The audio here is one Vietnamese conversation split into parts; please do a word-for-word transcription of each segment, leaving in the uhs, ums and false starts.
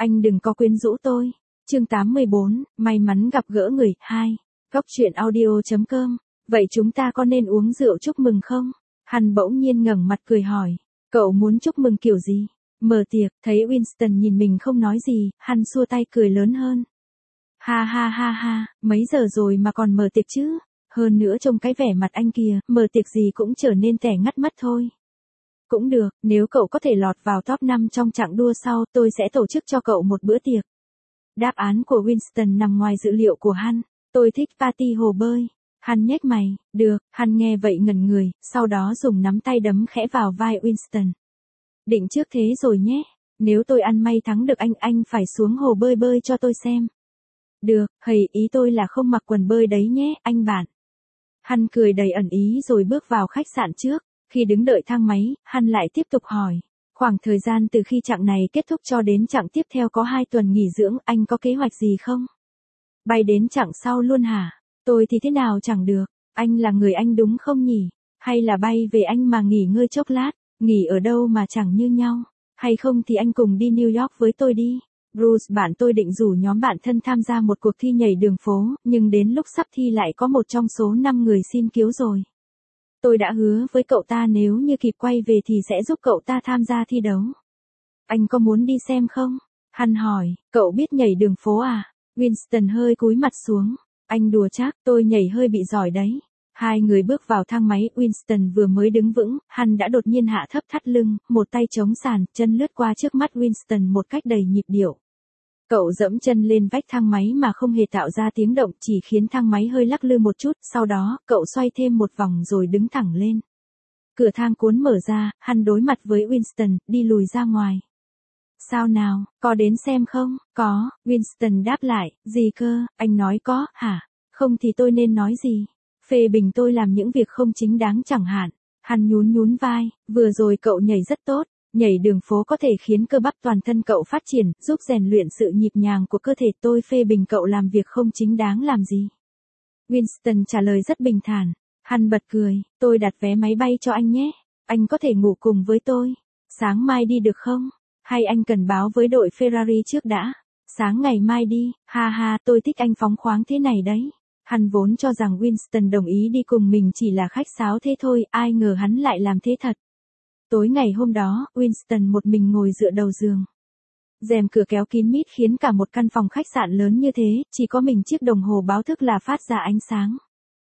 Anh đừng có quyến rũ tôi. Chương tám mươi bốn, may mắn gặp gỡ người, hai. Góc truyện audio chấm com. Vậy chúng ta có nên uống rượu chúc mừng không? Hắn bỗng nhiên ngẩng mặt cười hỏi. Cậu muốn chúc mừng kiểu gì? Mở tiệc, thấy Winston nhìn mình không nói gì, hắn xua tay cười lớn hơn. Ha ha ha ha, mấy giờ rồi mà còn mở tiệc chứ? Hơn nữa trông cái vẻ mặt anh kia, mở tiệc gì cũng trở nên tẻ ngắt mất thôi. Cũng được, nếu cậu có thể lọt vào top năm trong chặng đua sau, tôi sẽ tổ chức cho cậu một bữa tiệc. Đáp án của Winston nằm ngoài dự liệu của hắn. Tôi thích party hồ bơi. Hắn nhếch mày, được, hắn nghe vậy ngẩn người, sau đó dùng nắm tay đấm khẽ vào vai Winston. Định trước thế rồi nhé, nếu tôi ăn may thắng được anh, anh phải xuống hồ bơi bơi cho tôi xem. Được, hầy, ý tôi là không mặc quần bơi đấy nhé, anh bạn. Hắn cười đầy ẩn ý rồi bước vào khách sạn trước. Khi đứng đợi thang máy, hắn lại tiếp tục hỏi. Khoảng thời gian từ khi chặng này kết thúc cho đến chặng tiếp theo có hai tuần nghỉ dưỡng, anh có kế hoạch gì không? Bay đến chặng sau luôn hả? Tôi thì thế nào chẳng được, anh là người Anh đúng không nhỉ? Hay là bay về Anh mà nghỉ ngơi chốc lát, nghỉ ở đâu mà chẳng như nhau? Hay không thì anh cùng đi New York với tôi đi. Bruce bạn tôi định rủ nhóm bạn thân tham gia một cuộc thi nhảy đường phố, nhưng đến lúc sắp thi lại có một trong số năm người xin cứu rồi. Tôi đã hứa với cậu ta nếu như kịp quay về thì sẽ giúp cậu ta tham gia thi đấu. Anh có muốn đi xem không? Hắn hỏi, cậu biết nhảy đường phố à? Winston hơi cúi mặt xuống. Anh đùa chắc, tôi nhảy hơi bị giỏi đấy. Hai người bước vào thang máy, Winston vừa mới đứng vững, hắn đã đột nhiên hạ thấp thắt lưng, một tay chống sàn, chân lướt qua trước mắt Winston một cách đầy nhịp điệu. Cậu dẫm chân lên vách thang máy mà không hề tạo ra tiếng động, chỉ khiến thang máy hơi lắc lư một chút, sau đó, cậu xoay thêm một vòng rồi đứng thẳng lên. Cửa thang cuốn mở ra, hắn đối mặt với Winston, đi lùi ra ngoài. Sao nào, có đến xem không? Có, Winston đáp lại, gì cơ, anh nói có, hả? Không thì tôi nên nói gì? Phê bình tôi làm những việc không chính đáng chẳng hạn. Hắn nhún nhún vai, vừa rồi cậu nhảy rất tốt. Nhảy đường phố có thể khiến cơ bắp toàn thân cậu phát triển, giúp rèn luyện sự nhịp nhàng của cơ thể. Tôi phê bình cậu làm việc không chính đáng làm gì? Winston trả lời rất bình thản. Hắn bật cười, tôi đặt vé máy bay cho anh nhé. Anh có thể ngủ cùng với tôi. Sáng mai đi được không? Hay anh cần báo với đội Ferrari trước đã? Sáng ngày mai đi, ha ha, tôi thích anh phóng khoáng thế này đấy. Hắn vốn cho rằng Winston đồng ý đi cùng mình chỉ là khách sáo thế thôi, ai ngờ hắn lại làm thế thật. Tối ngày hôm đó, Winston một mình ngồi dựa đầu giường. Rèm cửa kéo kín mít khiến cả một căn phòng khách sạn lớn như thế, chỉ có mình chiếc đồng hồ báo thức là phát ra ánh sáng.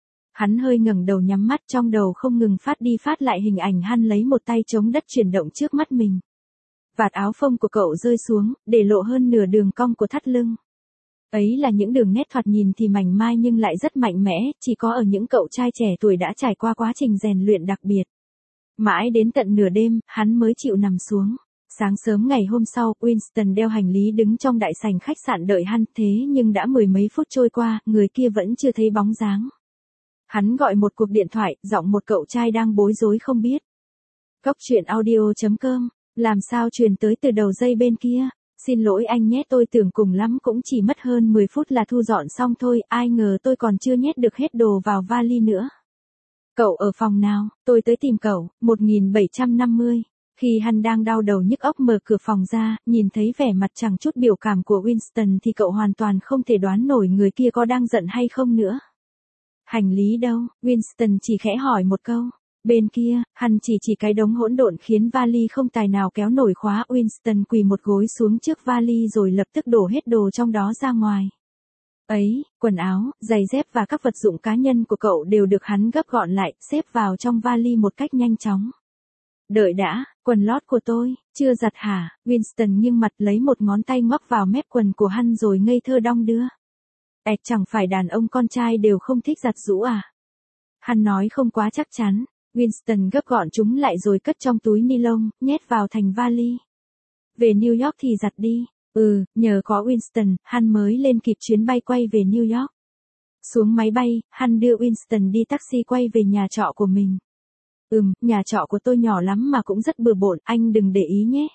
Hắn hơi ngẩng đầu nhắm mắt, trong đầu không ngừng phát đi phát lại hình ảnh hắn lấy một tay chống đất chuyển động trước mắt mình. Vạt áo phông của cậu rơi xuống, để lộ hơn nửa đường cong của thắt lưng. Ấy là những đường nét thoạt nhìn thì mảnh mai nhưng lại rất mạnh mẽ, chỉ có ở những cậu trai trẻ tuổi đã trải qua quá trình rèn luyện đặc biệt. Mãi đến tận nửa đêm, hắn mới chịu nằm xuống. Sáng sớm ngày hôm sau, Winston đeo hành lý đứng trong đại sảnh khách sạn đợi hắn, thế nhưng đã mười mấy phút trôi qua, người kia vẫn chưa thấy bóng dáng. Hắn gọi một cuộc điện thoại, giọng một cậu trai đang bối rối không biết. Góc truyện audio chấm com, làm sao truyền tới từ đầu dây bên kia? Xin lỗi anh nhé, tôi tưởng cùng lắm cũng chỉ mất hơn mười phút là thu dọn xong thôi, ai ngờ tôi còn chưa nhét được hết đồ vào vali nữa. Cậu ở phòng nào? Tôi tới tìm cậu. một nghìn bảy trăm năm mươi. Khi hắn đang đau đầu nhức óc mở cửa phòng ra, nhìn thấy vẻ mặt chẳng chút biểu cảm của Winston thì cậu hoàn toàn không thể đoán nổi người kia có đang giận hay không nữa. Hành lý đâu? Winston chỉ khẽ hỏi một câu. Bên kia, hắn chỉ chỉ cái đống hỗn độn khiến vali không tài nào kéo nổi khóa. Winston quỳ một gối xuống trước vali rồi lập tức đổ hết đồ trong đó ra ngoài. Ấy, quần áo, giày dép và các vật dụng cá nhân của cậu đều được hắn gấp gọn lại, xếp vào trong vali một cách nhanh chóng. Đợi đã, quần lót của tôi, chưa giặt hả? Winston nghiêng mặt lấy một ngón tay ngoắc vào mép quần của hắn rồi ngây thơ đong đưa. Ẹt, chẳng phải đàn ông con trai đều không thích giặt giũ à? Hắn nói không quá chắc chắn. Winston gấp gọn chúng lại rồi cất trong túi ni lông, nhét vào thành vali. Về New York thì giặt đi. Ừ, nhờ có Winston, hắn mới lên kịp chuyến bay quay về New York. Xuống máy bay, hắn đưa Winston đi taxi quay về nhà trọ của mình. Ừm, nhà trọ của tôi nhỏ lắm mà cũng rất bừa bộn, anh đừng để ý nhé.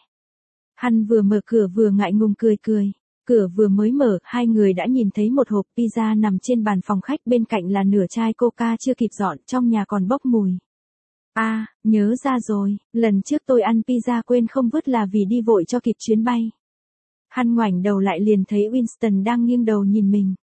Hắn vừa mở cửa vừa ngại ngùng cười cười. Cửa vừa mới mở, hai người đã nhìn thấy một hộp pizza nằm trên bàn phòng khách, bên cạnh là nửa chai coca chưa kịp dọn, trong nhà còn bốc mùi. À, nhớ ra rồi, lần trước tôi ăn pizza quên không vứt là vì đi vội cho kịp chuyến bay. Hắn ngoảnh đầu lại liền thấy Winston đang nghiêng đầu nhìn mình.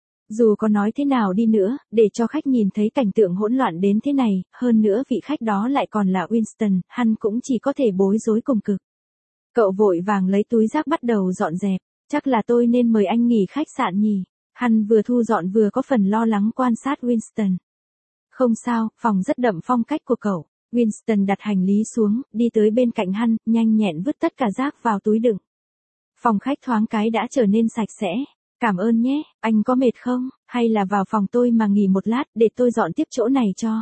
Dù có nói thế nào đi nữa, để cho khách nhìn thấy cảnh tượng hỗn loạn đến thế này, hơn nữa vị khách đó lại còn là Winston, hắn cũng chỉ có thể bối rối cùng cực. Cậu vội vàng lấy túi rác bắt đầu dọn dẹp, chắc là tôi nên mời anh nghỉ khách sạn nhỉ. Hắn vừa thu dọn vừa có phần lo lắng quan sát Winston. Không sao, phòng rất đậm phong cách của cậu. Winston đặt hành lý xuống, đi tới bên cạnh hắn, nhanh nhẹn vứt tất cả rác vào túi đựng. Phòng khách thoáng cái đã trở nên sạch sẽ. Cảm ơn nhé, anh có mệt không, hay là vào phòng tôi mà nghỉ một lát để tôi dọn tiếp chỗ này cho.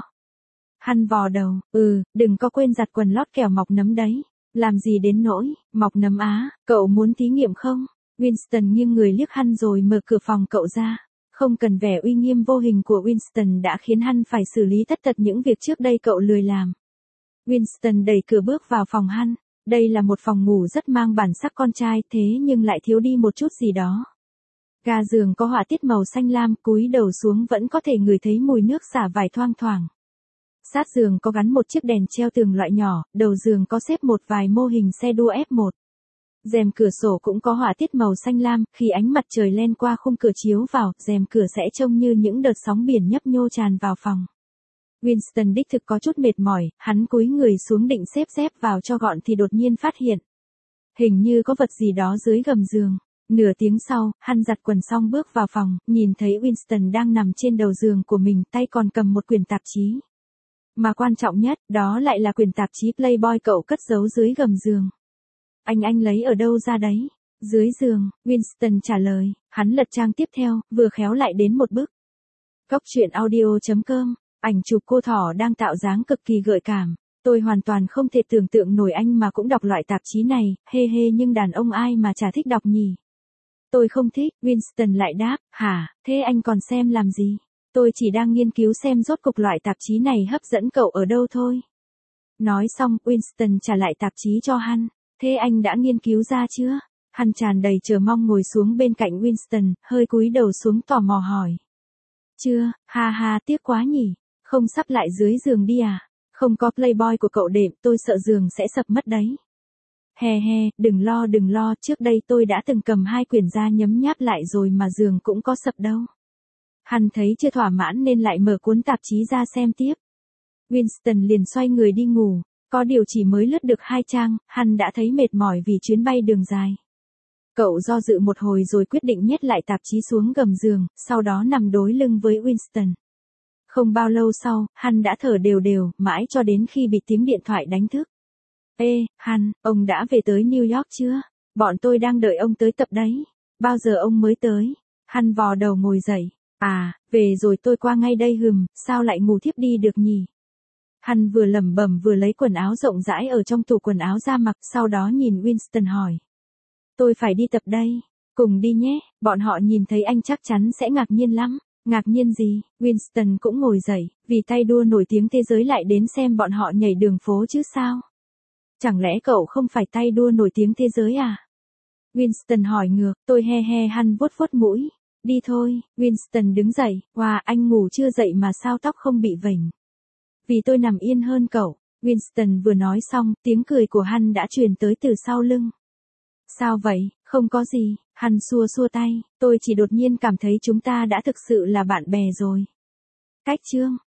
Hắn vò đầu, ừ, đừng có quên giặt quần lót kẻo mọc nấm đấy. Làm gì đến nỗi, mọc nấm á, cậu muốn thí nghiệm không? Winston nghiêng người liếc hắn rồi mở cửa phòng cậu ra. Không cần vẻ uy nghiêm vô hình của Winston đã khiến hắn phải xử lý tất tật những việc trước đây cậu lười làm. Winston đẩy cửa bước vào phòng hắn. Đây là một phòng ngủ rất mang bản sắc con trai thế nhưng lại thiếu đi một chút gì đó. Ga giường có họa tiết màu xanh lam, cúi đầu xuống vẫn có thể ngửi thấy mùi nước xả vải thoang thoảng. Sát giường có gắn một chiếc đèn treo tường loại nhỏ, đầu giường có xếp một vài mô hình xe đua ép một. Rèm cửa sổ cũng có họa tiết màu xanh lam, khi ánh mặt trời len qua khung cửa chiếu vào, rèm cửa sẽ trông như những đợt sóng biển nhấp nhô tràn vào phòng. Winston đích thực có chút mệt mỏi, hắn cúi người xuống định xếp dép vào cho gọn thì đột nhiên phát hiện. Hình như có vật gì đó dưới gầm giường. Nửa tiếng sau, hắn giặt quần xong bước vào phòng, nhìn thấy Winston đang nằm trên đầu giường của mình, tay còn cầm một quyển tạp chí. Mà quan trọng nhất, đó lại là quyển tạp chí Playboy cậu cất giấu dưới gầm giường. Anh anh lấy ở đâu ra đấy? Dưới giường, Winston trả lời, hắn lật trang tiếp theo, vừa khéo lại đến một bức. Góc truyện audio chấm com, ảnh chụp cô thỏ đang tạo dáng cực kỳ gợi cảm. Tôi hoàn toàn không thể tưởng tượng nổi anh mà cũng đọc loại tạp chí này, hê hê nhưng đàn ông ai mà chả thích đọc nhỉ? Tôi không thích, Winston lại đáp, hả, thế anh còn xem làm gì? Tôi chỉ đang nghiên cứu xem rốt cục loại tạp chí này hấp dẫn cậu ở đâu thôi. Nói xong, Winston trả lại tạp chí cho hắn. Thế anh đã nghiên cứu ra chưa? Hắn tràn đầy chờ mong ngồi xuống bên cạnh Winston, hơi cúi đầu xuống tò mò hỏi. Chưa, ha ha tiếc quá nhỉ, không sắp lại dưới giường đi à? Không có Playboy của cậu đệm, tôi sợ giường sẽ sập mất đấy. He he, đừng lo đừng lo, trước đây tôi đã từng cầm hai quyển ra nhấm nháp lại rồi mà giường cũng có sập đâu. Hắn thấy chưa thỏa mãn nên lại mở cuốn tạp chí ra xem tiếp. Winston liền xoay người đi ngủ, có điều chỉ mới lướt được hai trang, hắn đã thấy mệt mỏi vì chuyến bay đường dài. Cậu do dự một hồi rồi quyết định nhét lại tạp chí xuống gầm giường, sau đó nằm đối lưng với Winston. Không bao lâu sau, hắn đã thở đều đều, mãi cho đến khi bị tiếng điện thoại đánh thức. Ê, Han, ông đã về tới New York chưa? Bọn tôi đang đợi ông tới tập đấy. Bao giờ ông mới tới? Han vò đầu ngồi dậy. À, về rồi tôi qua ngay đây hừm, sao lại ngủ thiếp đi được nhỉ? Han vừa lẩm bẩm vừa lấy quần áo rộng rãi ở trong tủ quần áo ra mặc, sau đó nhìn Winston hỏi. Tôi phải đi tập đây. Cùng đi nhé, bọn họ nhìn thấy anh chắc chắn sẽ ngạc nhiên lắm. Ngạc nhiên gì? Winston cũng ngồi dậy, vì tay đua nổi tiếng thế giới lại đến xem bọn họ nhảy đường phố chứ sao? Chẳng lẽ cậu không phải tay đua nổi tiếng thế giới à? Winston hỏi ngược, tôi he he. Han vuốt vuốt mũi. Đi thôi, Winston đứng dậy, wow, anh ngủ chưa dậy mà sao tóc không bị vểnh. Vì tôi nằm yên hơn cậu. Winston vừa nói xong, tiếng cười của Han đã truyền tới từ sau lưng. Sao vậy, không có gì, Han xua xua tay, tôi chỉ đột nhiên cảm thấy chúng ta đã thực sự là bạn bè rồi. Cách chương